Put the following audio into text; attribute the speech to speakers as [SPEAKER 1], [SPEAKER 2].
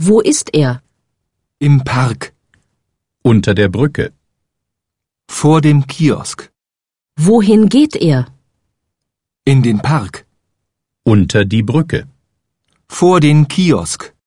[SPEAKER 1] Wo ist er?
[SPEAKER 2] Im Park.
[SPEAKER 3] Unter der Brücke.
[SPEAKER 2] Vor dem Kiosk.
[SPEAKER 1] Wohin geht er?
[SPEAKER 2] In den Park.
[SPEAKER 3] Unter die Brücke.
[SPEAKER 2] Vor den Kiosk.